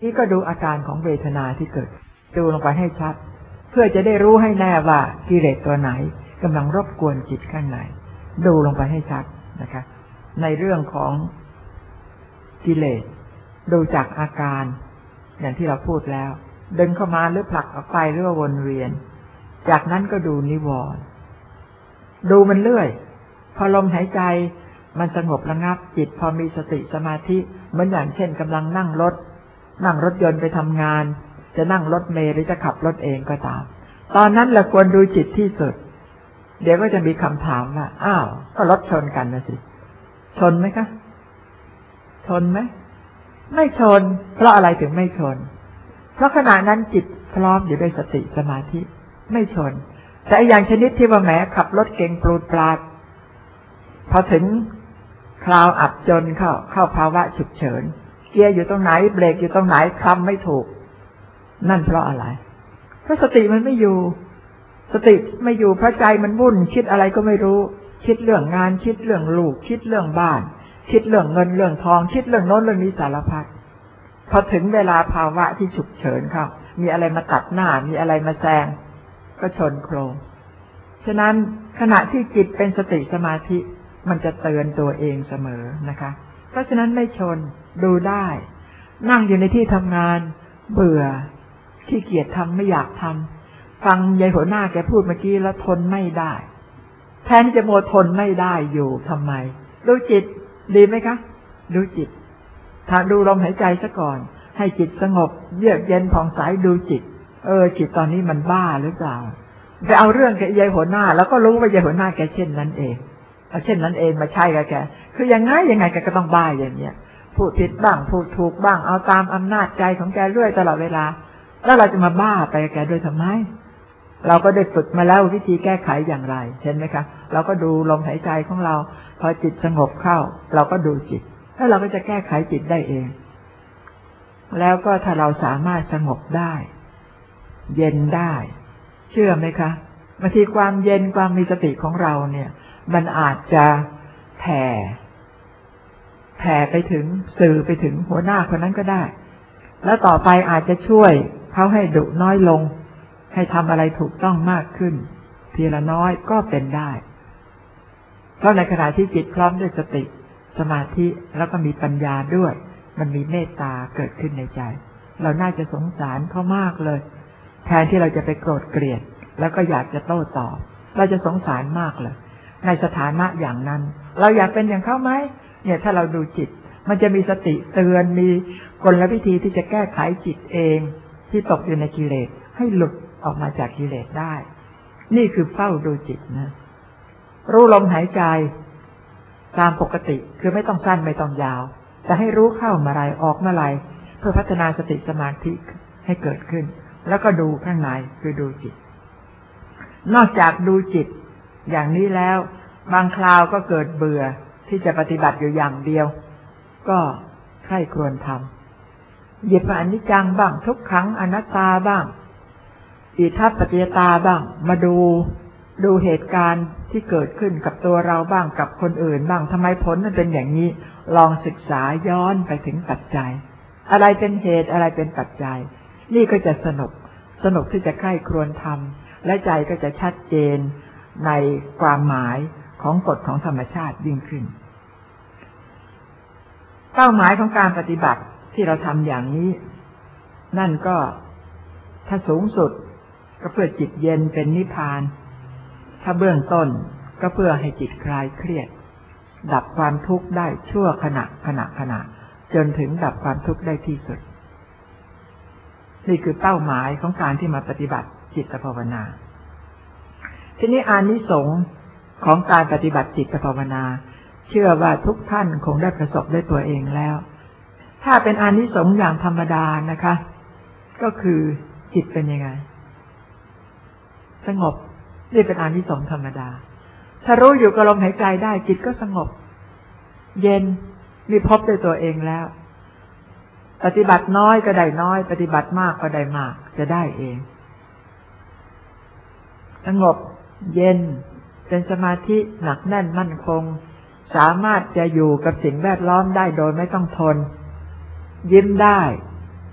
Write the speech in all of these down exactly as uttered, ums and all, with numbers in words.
นี้ก็ดูอาการของเวทนาที่เกิดดูลงไปให้ชัดเพื่อจะได้รู้ให้แน่ว่ากิเลสตัวไหนกำลังรบกวนจิตข้างในดูลงไปให้ชัดนะคะในเรื่องของกิเลสดูจากอาการอย่างที่เราพูดแล้วดึงเข้ามาหรือผลักออกไปหรือว่าวนเวียนจากนั้นก็ดูนิวรณ์ดูมันเรื่อยพอลมหายใจมันสงบระงับจิตพอมีสติสมาธิเหมือนอย่างเช่นกำลังนั่งรถนั่งรถยนต์ไปทำงานจะนั่งรถเมล์หรือจะขับรถเองก็ตามตอนนั้นเราควรดูจิตที่สุดเดี๋ยวก็จะมีคำถามว่าอ้าวก็รถชนกันนะสิชนไหมคะชนไหมไม่ชนเพราะอะไรถึงไม่ชนเพราะขณะนั้นจิตพร้อมอยู่ด้วยสติสมาธิไม่ชนแต่อย่างชนิดที่ว่าแหมขับรถเก่งปลูดปลาดพอถึงคราวอับจนเข้าเข้าภาวะฉุกเฉินเกียร์อยู่ตรงไหนเบรกอยู่ตรงไหนคลำไม่ถูกนั่นเพราะอะไรเพราะสติมันไม่อยู่สติไม่อยู่เพราะใจมันวุ่นคิดอะไรก็ไม่รู้คิดเรื่องงานคิดเรื่องลูกคิดเรื่องบ้านคิดเรื่องเงินเรื่องทองคิดเรื่องโน้นเรื่องนี้สารพัดพอถึงเวลาภาวะที่ฉุกเฉินเข้ามีอะไรมาตัดหน้ามีอะไรมาแซงก็ชนโครมฉะนั้นขณะที่จิตเป็นสติสมาธิมันจะเตือนตัวเองเสมอนะคะเพราะฉะนั้นไม่ชนดูได้นั่งอยู่ในที่ทำงานเบื่อขี้เกียจทำไม่อยากทำฟังยายหัวหน้าแกพูดเมื่อกี้แล้วทนไม่ได้แทนที่จะโมทนไม่ได้อยู่ทำไมดูจิตดีไหมคะดูจิตถ้าดูลมหายใจซะก่อนให้จิตสงบเยือกเย็นผ่องใสดูจิตเออจิตตอนนี้มันบ้าหรือเปล่าไปเอาเรื่องแกยายหัวหน้าแล้วก็รู้ว่ายายหัวหน้าแกเช่นนั้นเองเอาเช่นนั้นเองมาใช่กับแกคือยังไงยังไงแกก็ต้องบ้าอย่างเนี้ยพูดผิดบ้างพูดถูกบ้างเอาตามอำนาจใจของแกเรื่อยตลอดเวลาแล้วเราจะมาบ้าไปแกด้วยทำไมเราก็ได้ฝึกมาแล้ววิธีแก้ไขอย่างไรเห็นไหมคะเราก็ดูลมหายใจของเราพอจิตสงบเข้าเราก็ดูจิตแล้วเราก็จะแก้ไขจิตได้เองแล้วก็ถ้าเราสามารถสงบได้เย็นได้เชื่อไหมคะบางทีความเย็นความมีสติของเราเนี่ยมันอาจจะแผ่แผ่ไปถึงสื่อไปถึงหัวหน้าคนนั้นก็ได้แล้วต่อไปอาจจะช่วยเขาให้ดุน้อยลงให้ทำอะไรถูกต้องมากขึ้นทีละน้อยก็เป็นได้เพราะในขณะที่จิตพร้อมด้วยสติสมาธิแล้วก็มีปัญญาด้วยมันมีเมตตาเกิดขึ้นในใจเราน่าจะสงสารเขามากเลยแทนที่เราจะไปโกรธเกลียดแล้วก็อยากจะโต้ตอบเราจะสงสารมากเลยในสถานะอย่างนั้นเราอยากเป็นอย่างเขาไหมเนี่ยถ้าเราดูจิตมันจะมีสติเตือนมีกลวิธีที่จะแก้ไขจิตเองที่ตกอยู่ในกิเลสให้หลุดออกมาจากกิเลสได้นี่คือเฝ้าดูจิตนะรู้ลมหายใจตามปกติคือไม่ต้องสั้นไม่ต้องยาวแต่ให้รู้เข้าเมื่อไรออกเมื่อไรเพื่อพัฒนาสติสมาธิให้เกิดขึ้นแล้วก็ดูข้างในคือดูจิตนอกจากดูจิตอย่างนี้แล้วบางคราวก็เกิดเบื่อที่จะปฏิบัติอยู่อย่างเดียวก็ใคร่ครวญทำหยิบมาอนิจจังบ้างทุกขังอนัตตาบ้างอิทัปปัจจยตาบ้างมาดูดูเหตุการณ์ที่เกิดขึ้นกับตัวเราบ้างกับคนอื่นบ้างทำไมผลมันเป็นอย่างนี้ลองศึกษาย้อนไปถึงปัจจัยอะไรเป็นเหตุอะไรเป็นปัจจัยนี่ก็จะสนุกสนุกที่จะใคร่ครวญทำและใจก็จะชัดเจนในความหมายของกฎของธรรมชาติยิ่งขึ้นเป้าหมายของการปฏิบัติที่เราทำอย่างนี้นั่นก็ถ้าสูงสุดก็เพื่อจิตเย็นเป็นนิพพานถ้าเบื้องต้นก็เพื่อให้จิตคลายเครียดดับความทุกข์ได้ชั่วขณะขณะขณะจนถึงดับความทุกข์ได้ที่สุดนี่คือเป้าหมายของการที่มาปฏิบัติจิตภาวนาทีนี้อานิสงส์ของการปฏิบัติจิตภาวนาเชื่อว่าทุกท่านคงได้ประสบด้วยตัวเองแล้วถ้าเป็นอานิสงส์อย่างธรรมดานะคะก็คือจิตเป็นยังไงสงบนี่เป็นอานิสงส์ธรรมดาถ้ารู้อยู่กับลมหายใจได้จิตก็สงบเย็นมีพบด้วยตัวเองแล้วปฏิบัติน้อยก็ได้น้อยปฏิบัติมากก็ได้มากจะได้เองสงบเย็นเป็นสมาธิหนักแน่นมั่นคงสามารถจะอยู่กับสิ่งแวดล้อมได้โดยไม่ต้องทนยิ้มได้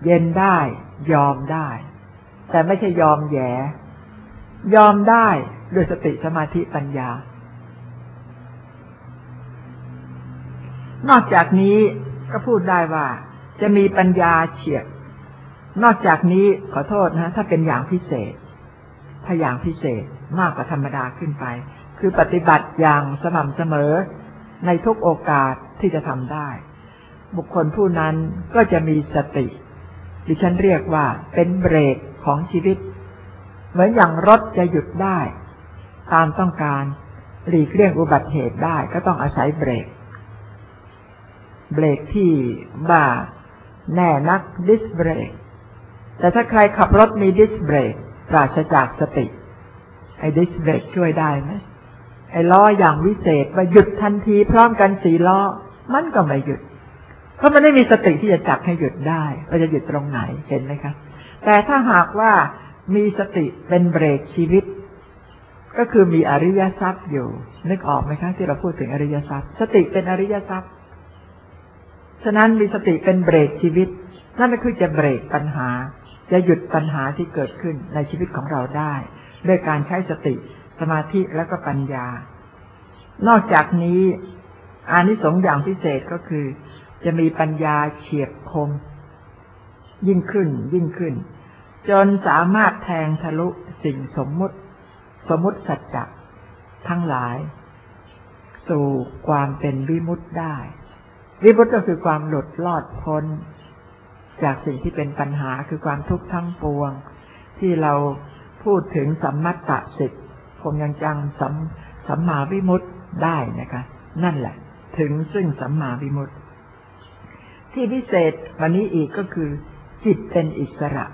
เย็นได้ยอมได้แต่ไม่ใช่ยอมแย่ยอมได้ด้วยสติสมาธิปัญญานอกจากนี้ก็พูดได้ว่าจะมีปัญญาเฉียบนอกจากนี้ขอโทษนะถ้าเป็นอย่างพิเศษถ้าอย่างพิเศษมากกว่าธรรมดาขึ้นไปคือปฏิบัติอย่างสม่ำเสมอในทุกโอกาสที่จะทำได้บุคคลผู้นั้นก็จะมีสติดิฉันเรียกว่าเป็นเบรกของชีวิตเหมือนอย่างรถจะหยุดได้ตามต้องการหลีกเลี่ยงอุบัติเหตุได้ก็ต้องอาศัยเบรกเบรกที่บ้าแน่นักดิสเบรกแต่ถ้าใครขับรถมีดิสเบรกปราศจากสติไอ้ดิสเบรกช่วยได้ไหมไอ้ล้ออย่างวิเศษว่าหยุดทันทีพร้อมกันสี่ล้อมันก็ไม่หยุดเพราะมันไม่มีสติที่จะจับให้หยุดได้ว่าจะหยุดตรงไหนเห็นไหมครับแต่ถ้าหากว่ามีสติเป็นเบรกชีวิตก็คือมีอริยทรัพย์อยู่นึกออกไหมคะที่เราพูดถึงอริยทรัพย์สติเป็นอริยทรัพย์ฉะนั้นมีสติเป็นเบรกชีวิตนั่นก็คือจะเบรกปัญหาจะหยุดปัญหาที่เกิดขึ้นในชีวิตของเราได้ด้วยการใช้สติสมาธิและก็ปัญญานอกจากนี้อานิสงส์อย่างพิเศษก็คือจะมีปัญญาเฉียบคมยิ่งขึ้นยิ่งขึ้นจนสามารถแทงทะลุสิ่งสมมุติสมมุติสัจจะทั้งหลายสู่ความเป็นวิมุตติได้วิมุตติก็คือความหลุดรอดพ้นจากสิ่งที่เป็นปัญหาคือความทุกข์ทั้งปวงที่เราพูดถึงสัมมัตตสิทธิ์คงยังจังสัมสัมมาวิมุตติได้นะคะนั่นแหละถึงซึ่งสัมมาวิมุตติที่พิเศษวันนี้อีกก็คือจิตเป็นอิสระ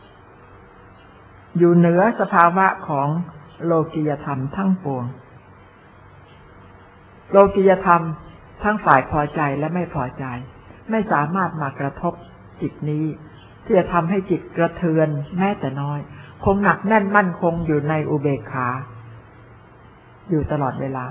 อยู่เหนือสภาวะของโลกียธรรมทั้งปวงโลกียธรรมทั้งฝ่ายพอใจและไม่พอใจไม่สามารถมากระทบจิตนี้ที่จะทำให้จิตกระเทือนแม้แต่น้อยคงหนักแน่นมั่นคงอยู่ในอุเบกขาอยู่ตลอดเวลา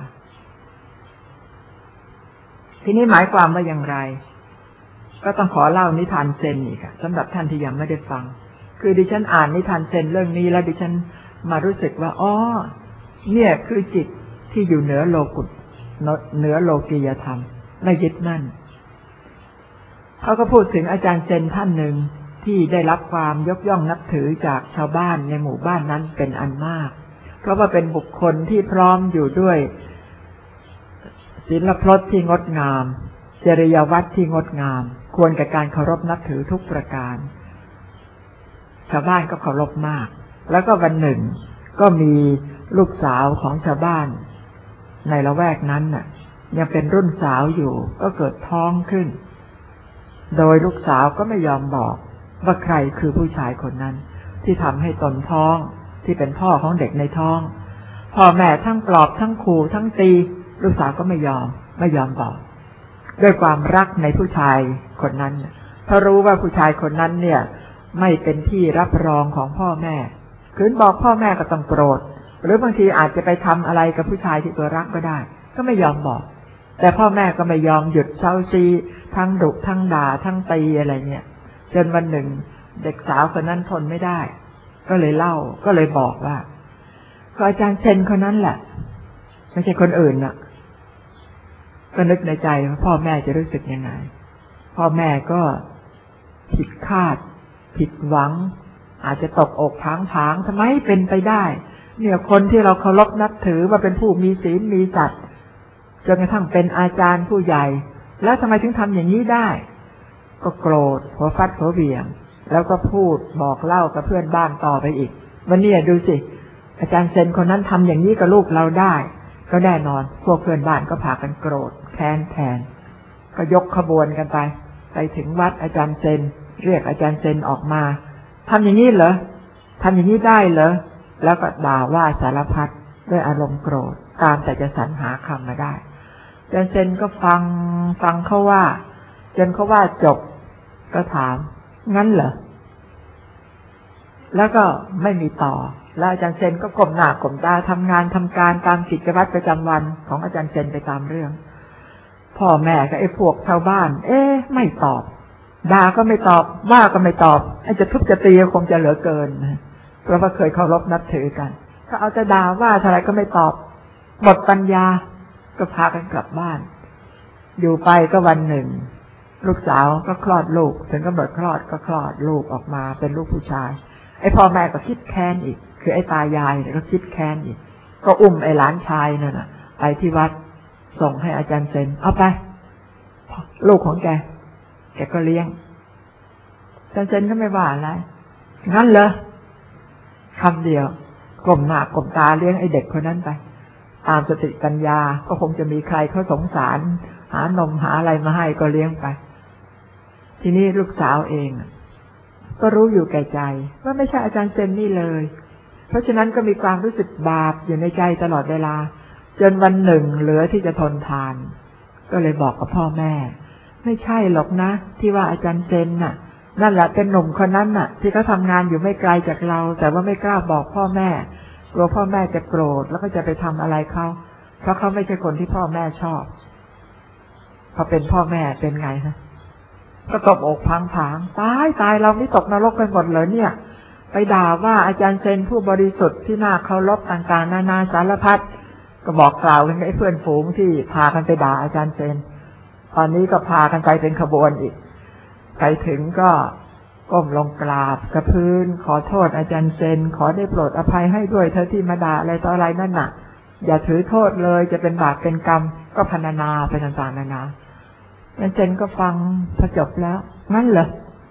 ทีนี้หมายความว่าอย่างไรก็ต้องขอเล่านิทานเซนอีกสำหรับท่านที่ยังไม่ได้ฟังคือดิฉันอ่านนิทานเซนเรื่องนี้แล้วดิฉันมารู้สึกว่าอ๋อเนี่ยคือจิตที่อยู่เหนือโลกุตเหนือโลกียธรรมไม่ยึดมั่นเขาก็พูดถึงอาจารย์เซนท่านหนึ่งที่ได้รับความยกย่องนับถือจากชาวบ้านในหมู่บ้านนั้นเป็นอันมากเพราะว่าเป็นบุคคลที่พร้อมอยู่ด้วยศีลพจน์ที่งดงามจริยวัตรที่งดงามควรแก่การเคารพนับถือทุกประการชาวบ้านก็เคารพมากแล้วก็วันหนึ่งก็มีลูกสาวของชาวบ้านในละแวกนั้นน่ะยังเป็นรุ่นสาวอยู่ก็เกิดท้องขึ้นโดยลูกสาวก็ไม่ยอมบอกว่าใครคือผู้ชายคนนั้นที่ทำให้ตนท้องที่เป็นพ่อของเด็กในท้องพ่อแม่ทั้งปลอบทั้งขู่ทั้งตีลูกสาวก็ไม่ยอมไม่ยอมบอกด้วยความรักในผู้ชายคนนั้นเพราะรู้ว่าผู้ชายคนนั้นเนี่ยไม่เป็นที่รับรองของพ่อแม่คืนบอกพ่อแม่ก็ต้องโกรธหรือบางทีอาจจะไปทำอะไรกับผู้ชายที่ตัวรักก็ได้ก็ไม่ยอมบอกแต่พ่อแม่ก็ไม่ยอมหยุดเซาซีทั้งดุทั้งด่าทั้งตีอะไรเนี่ยจนวันหนึ่งเด็กสาวคนนั้นทนไม่ได้ก็เลยเล่าก็เลยบอกว่าก็อาจารย์เซนคนนั้นแหละไม่ใช่คนอื่นน่ะก็นึกในใจว่าพ่อแม่จะรู้สึกยังไงพ่อแม่ก็ผิดคาดผิดหวังอาจจะตกอกผางผางทำไมเป็นไปได้เนี่ยคนที่เราเคารพนับถือว่าเป็นผู้มีศีลมีสัตย์จนกระทั่งเป็นอาจารย์ผู้ใหญ่แล้วทำไมถึงทำอย่างนี้ได้ก็โกรธหัวฟัดหัวเบี่ยงแล้วก็พูดบอกเล่ากับเพื่อนบ้านต่อไปอีกวันนี้ดูสิอาจารย์เซนคนนั้นทำอย่างนี้กับลูกเราได้ก็แน่นอนพวกเพื่อนบ้านก็พากันโกรธแค้นแทนก็ยกขบวนกันไปไปถึงวัดอาจารย์เซนเรียกอาจารย์เซนออกมาทำอย่างนี้เหรอทำอย่างนี้ได้เหรอแล้วก็ด่าว่าสารพัดด้วยอารมณ์โกรธตามแต่จะสรรหาคำมาได้อาจารย์เซนก็ฟังฟังเขาว่าจนเขาว่าจบก็ถามงั้นเหรอแล้วก็ไม่มีต่อแล้วอาจารย์เซนก็ก้มหน้าก้มตาทำงานทำการตามกิจวัตรประจำวันของอาจารย์เซนไปตามเรื่องพ่อแม่กับไอ้พวกชาวบ้านเอ๊ะไม่ตอบด่าก็ไม่ตอบว่าก็ไม่ตอบไอ้จะทุบจะตีคงจะเหลือเกินนะเพราะว่าเคยเคารพนับถือกันก็เอาแต่ด่าว่าเท่าไรก็ไม่ตอบหมดปัญญาก็พากันกลับบ้านอยู่ไปก็วันหนึ่งลูกสาวก็คลอดลูกถึงกำหนดคลอดก็คลอดลูกออกมาเป็นลูกผู้ชายไอ้พ่อแม่ก็คิดแค้นอีกคือไอ้ตายายเนี่ยก็คิดแค้นอีกก็อุ้มไอ้หลานชายนั่นน่ะไปที่วัดส่งให้อาจารย์เซนเอาไปลูกของแกแกก็เลี้ยงอาจารย์เซนก็ไม่ว่าอะไรงั้นเหรอคำเดียวกลมหน้ากลมตาเลี้ยงไอ้เด็กคนนั้นไปตามสติปัญญาก็คงจะมีใครเขาสงสารหานมหาอะไรมาให้ก็เลี้ยงไปทีนี้ลูกสาวเองก็รู้อยู่แก่ใจว่าไม่ใช่อาจารย์เซนนี่เลยเพราะฉะนั้นก็มีความรู้สึกบาปอยู่ในใจตลอดเวลาจนวันหนึ่งเหลือที่จะทนทานก็เลยบอกกับพ่อแม่ไม่ใช่หรอกนะที่ว่าอาจารย์เซนน่ะนั่นแหละเป็นหนุ่มคนนั้นน่ะที่เขาทำงานอยู่ไม่ไกลจากเราแต่ว่าไม่กล้าบอกพ่อแม่กลัวพ่อแม่จะโกรธแล้วก็จะไปทำอะไรเขาเพราะเขาไม่ใช่คนที่พ่อแม่ชอบพอเป็นพ่อแม่เป็นไงฮะก็ตบอกพังผางตายตายเรานี่ตกนรกไปหมดเลยเนี่ยไปด่าว่าอาจารย์เซนผู้บริสุทธิ์ที่น่าเคารพต่างๆนานาสารพัดก็บอกกล่าวกันไอ้เพื่อนฝูงที่พากันไปด่าอาจารย์เซนตอนนี้ก็พากันไปเป็นขบวนอีกไปถึงก็ก้มลงกราบกระพื้นขอโทษอาจารย์เซนขอได้โปรดอภัยให้ด้วยเธอที่มาด่าอะไรต่ออะไรนั่นน่ะอย่าถือโทษเลยจะเป็นบาปเป็นกรรมก็พรรณนาไปต่างๆนานาอาจารย์เซนก็ฟังพอจบแล้วงั้นเหรอ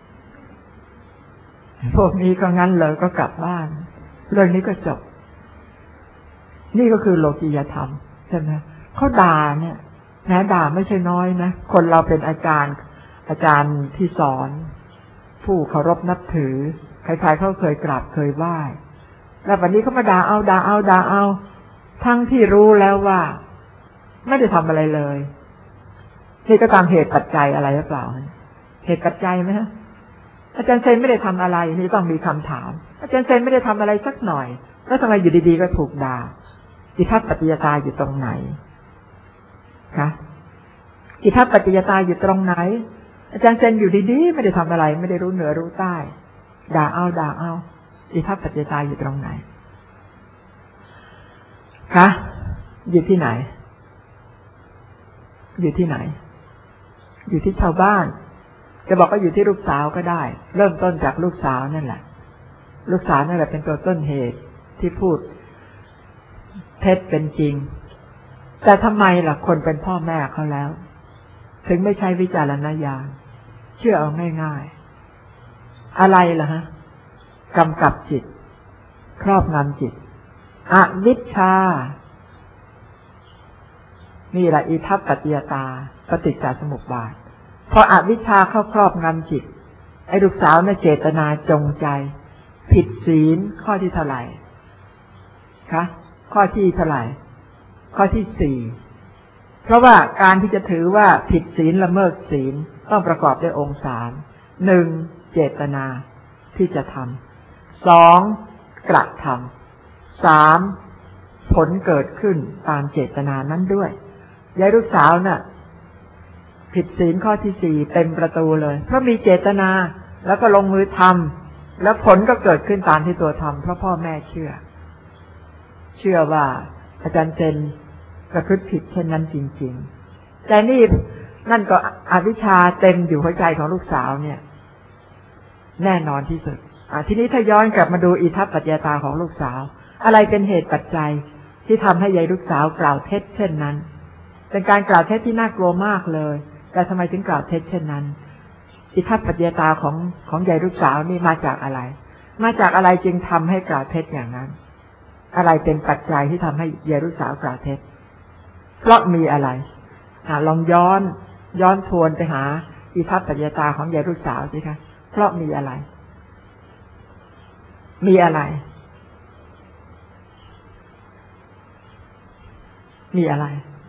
พวกนี้ก็งั้นเลยก็กลับบ้านเรื่องนี้ก็จบนี่ก็คือโลกียธรรมใช่ไหมเขาด่าเนี่ยแม้ด่าไม่ใช่น้อยนะคนเราเป็นอาจารย์อาจารย์ที่สอนผู้เคารพนับถือใครๆเขาเคยกราบเคยไหว้แล้ววันนี้เขามาด่าเอาด่าเอาด่าเอาทั้งที่รู้แล้วว่าไม่ได้ทำอะไรเลยนี่ก็ตามเหตุปัจจัยอะไรหรือเปล่าเหตุปัจจัยไหมฮะอาจารย์เซนไม่ได้ทำอะไรนี่ต้องมีคำถามอาจารย์เซนไม่ได้ทำอะไรสักหน่อยแล้วทำไมอยู่ดีๆก็ถูกด่าอิทัปปัจจยตาอยู่ตรงไหนคะอิทัปปัจจยตาอยู่ตรงไหนอาจารย์เซนอยู่ดีๆไม่ได้ทำอะไรไม่ได้รู้เหนือรู้ใต้ด่าเอาด่าเอาอิทัปปัจจยตาอยู่ตรงไหนคะอยู่ที่ไหนอยู่ที่ไหนอยู่ที่ชาวบ้านจะบอกว่าอยู่ที่ลูกสาวก็ได้เริ่มต้นจากลูกสาวนั่นแหละลูกสาวนั่นแหละเป็นตัวต้นเหตุที่พูดเท็จเป็นจริงแต่ทำไมล่ะคนเป็นพ่อแม่เขาแล้วถึงไม่ใช้วิจารณญาณเชื่อเอาง่ายๆอะไรล่ะฮะกำกับจิตครอบงำจิตอวิชชานี่แหละอิทัปปัจจยตาปฏิจจสมุปบาทพออวิชชาเข้าครอบงำจิตไอ้ลูกสาวน่ะเจตนาจงใจผิดศีลข้อที่เท่าไหร่คะข้อที่เท่าไหร่ข้อที่สี่เพราะว่าการที่จะถือว่าผิดศีลละเมิดศีลต้องประกอบด้วยองค์สามหนึ่งเจตนาที่จะทำสองกระทำสามผลเกิดขึ้นตามเจตนานั้นด้วยยายลูกสาวน่ะผิดศีลข้อที่สี่เต็มประตูเลยเพราะมีเจตนาแล้วก็ลงมือทำแล้วผลก็เกิดขึ้นตามที่ตัวทำเพราะพ่อแม่เชื่อเชื่อว่าอาจารย์เซนประพฤติผิดเช่นนั้นจริงๆแต่นี่นั่นก็อวิชชาเต็มอยู่หัวใจของลูกสาวเนี่ยแน่นอนที่สุดอ่ะทีนี้ถ้าย้อนกลับมาดูอิทัปปัจจยตาของลูกสาวอะไรเป็นเหตุปัจจัยที่ทำให้ยายลูกสาวกล่าวเท็จเช่นนั้นเป็นการกล่าวเท็จที่น่ากลัวมากเลยแต่ทำไมถึงกล่าวเท็จเช่นนั้นอิทัปปัจจยตาของของยายลูกสาวนี่มาจากอะไรมาจากอะไรจึงทำให้กล่าวเท็จอย่างนั้นอะไรเป็นปัจจัยที่ทำให้ยายลูกสาวกล่าวเท็จเพราะมีอะไรอ่ะลองย้อนย้อนทวนไปหาอิทัปปัจจยตาของยายลูกสาวสิคะเพราะมีอะไรมีอะไรมีอะไร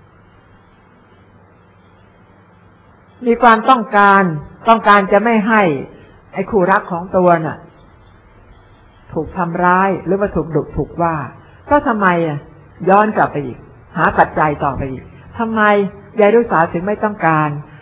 มีความต้องการต้องการจะไม่ให้ไอ้คู่รักของตัวน่ะถูกทำร้ายหรือว่าถูกดุถูกว่าก็ทำไมอ่ะย้อนกลับไปอีกหาปัจจัยต่อไปอีกทำไมยายลูกสาวถึงไม่ต้องการ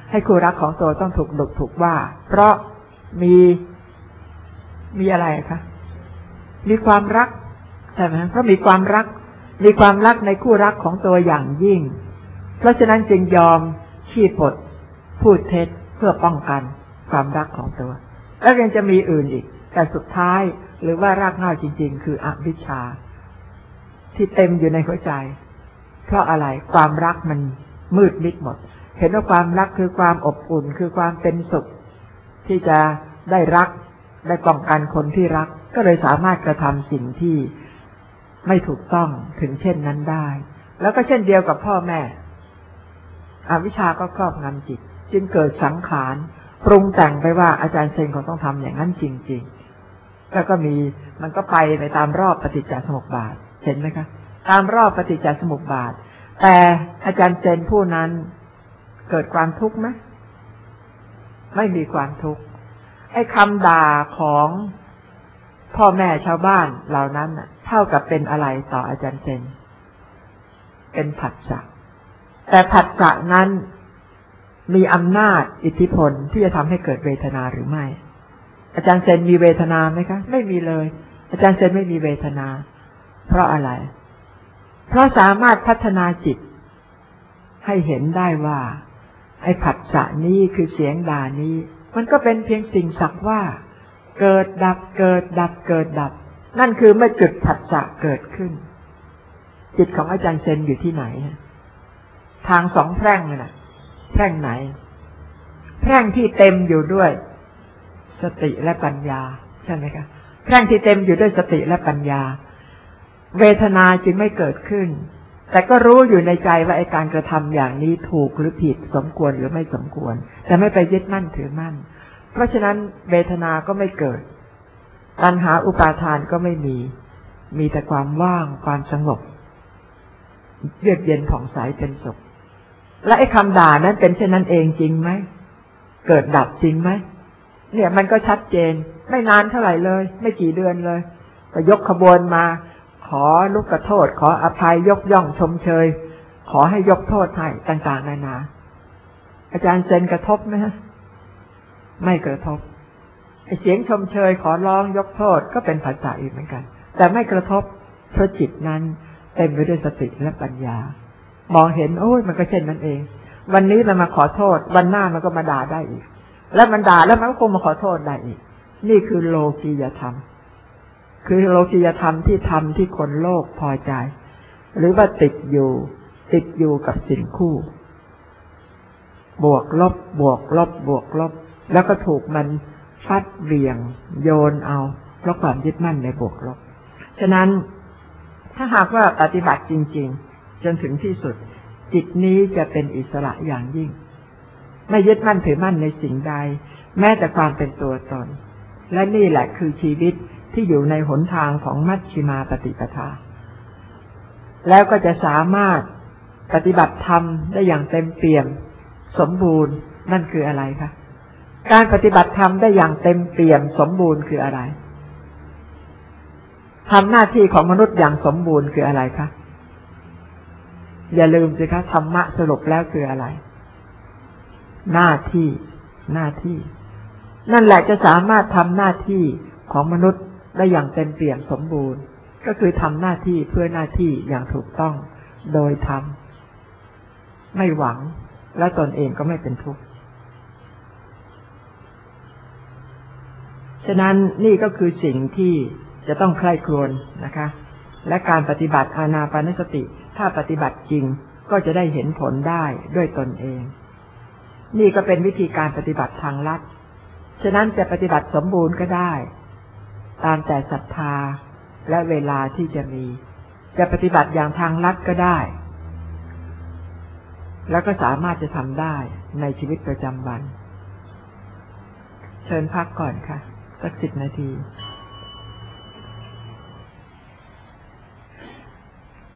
ให้คู่รักของตัวต้องถูกดุถูกว่าเพราะมีมีอะไรคะมีความรักใช่ไหมเพราะมีความรักมีความรักในคู่รักของตัวอย่างยิ่งเพราะฉะนั้นจึงยอมขี้ปดพูดเท็จเพื่อป้องกันความรักของตัวแล้วยังจะมีอื่นอีกแต่สุดท้ายหรือว่ารากเหง้าจริงๆคืออวิชชาที่เต็มอยู่ในหัวใจเพราะอะไรความรักมันมืดมิดหมดเห็นว่าความรักคือความอบอุ่นคือความเป็นสุขที่จะได้รักได้ป้องกันคนที่รักก็เลยสามารถกระทำสิ่งที่ไม่ถูกต้องถึงเช่นนั้นได้แล้วก็เช่นเดียวกับพ่อแม่อวิชชาก็ครอบงำจิตจึงเกิดสังขารปรุงแต่งไปว่าอาจารย์เซนเขาต้องทำอย่างนั้นจริงๆแล้วก็มีมันก็ไปในตามรอบปฏิจจสมุปบาทเห็นไหมคะตามรอบปฏิจจสมุปบาทแต่อาจารย์เซนผู้นั้นเกิดความทุกข์ไหมไม่มีความทุกข์ไอ้คำด่าของพ่อแม่ชาวบ้านเหล่านั้นเท่ากับเป็นอะไรต่ออาจารย์เซนเป็นผัสสะแต่ผัสสะนั้นมีอำนาจอิทธิพลที่จะทำให้เกิดเวทนาหรือไม่อาจารย์เซนมีเวทนาไหมคะไม่มีเลยอาจารย์เซนไม่มีเวทนาเพราะอะไรเพราะสามารถพัฒนาจิตให้เห็นได้ว่าไอ้ผัสสะนี้คือเสียงด่านี้มันก็เป็นเพียงสิ่งสักว่าเกิดดับเกิดดับเกิดดับนั่นคือเมื่อจุดผัสสะเกิดขึ้นจิตของอาจารย์เซนอยู่ที่ไหนทางสองแพร่งเลยนะแพร่งไหนแพร่งที่เต็มอยู่ด้วยสติและปัญญาใช่ไหมคะแพร่งที่เต็มอยู่ด้วยสติและปัญญาเวทนาจึงไม่เกิดขึ้นแต่ก็รู้อยู่ในใจว่าไอ้การกระทำอย่างนี้ถูกหรือผิดสมควรหรือไม่สมควรแต่ไม่ไปยึดมั่นถือมั่นเพราะฉะนั้นเวทนาก็ไม่เกิดตัณหาอุปาทานก็ไม่มีมีแต่ความว่างความสงบเยือกเย็นผ่องใสเป็นสุขและไอ้คำด่านั้นเป็นเช่นนั้นเองจริงไหมเกิดดับจริงไหมเนี่ยมันก็ชัดเจนไม่นานเท่าไหร่เลยไม่กี่เดือนเลยก็ยกขบวนมาขอลุกขอโทษขออภัยยกย่องชมเชยขอให้ยกโทษให้ต่างๆนานาอาจารย์เซนกระทบไหมฮะไม่กระทบไอ้เสียงชมเชยขอร้องยกโทษก็เป็นภาษาอีกเหมือนกันแต่ไม่กระทบเพราะจิตนั้นเต็มไปด้วยสติและปัญญามองเห็นโอ้ยมันก็เช่นนั้นเองวันนี้มันมาขอโทษวันหน้ามันก็มาด่าได้อีกแล้วมันด่าแล้วมันก็คงมาขอโทษได้อีกนี่คือโลกียธรรมคือโลกียธรรมที่ทำที่คนโลกพอใจหรือว่าติดอยู่ติดอยู่กับสิ่งคู่บวกลบบวกลบบวกลบแล้วก็ถูกมันฟัดเหวี่ยงโยนเอาเพราะความยึดมั่นในบวกลบฉะนั้นถ้าหากว่าปฏิบัติจริงๆจนถึงที่สุดจิตนี้จะเป็นอิสระอย่างยิ่งไม่ยึดมั่นถือมั่นในสิ่งใดแม้แต่ความเป็นตัวตนและนี่แหละคือชีวิตที่อยู่ในหนทางของมัชฌิมาปฏิปทาแล้วก็จะสามารถปฏิบัติธรรมได้อย่างเต็มเปี่ยมสมบูรณ์นั่นคืออะไรคะการปฏิบัติธรรมได้อย่างเต็มเปี่ยมสมบูรณ์คืออะไรทำหน้าที่ของมนุษย์อย่างสมบูรณ์คืออะไรคะอย่าลืมสิคะธรรมะสรุปแล้วคืออะไรหน้าที่หน้าที่นั่นแหละจะสามารถทำหน้าที่ของมนุษย์ได้อย่างเต็มเปี่ยมสมบูรณ์ก็คือทำหน้าที่เพื่อหน้าที่อย่างถูกต้องโดยธรรมไม่หวังและตนเองก็ไม่เป็นทุกข์ฉะนั้นนี่ก็คือสิ่งที่จะต้องใคร่ครวญนะคะและการปฏิบัติอานาปานสติถ้าปฏิบัติจริงก็จะได้เห็นผลได้ด้วยตนเองนี่ก็เป็นวิธีการปฏิบัติทางลัดฉะนั้นจะปฏิบัติสมบูรณ์ก็ได้ตามแต่ศรัทธาและเวลาที่จะมีจะปฏิบัติอย่างทางลัดก็ได้แล้วก็สามารถจะทำได้ในชีวิตประจำวันเชิญพักก่อนค่ะสักสิบนาที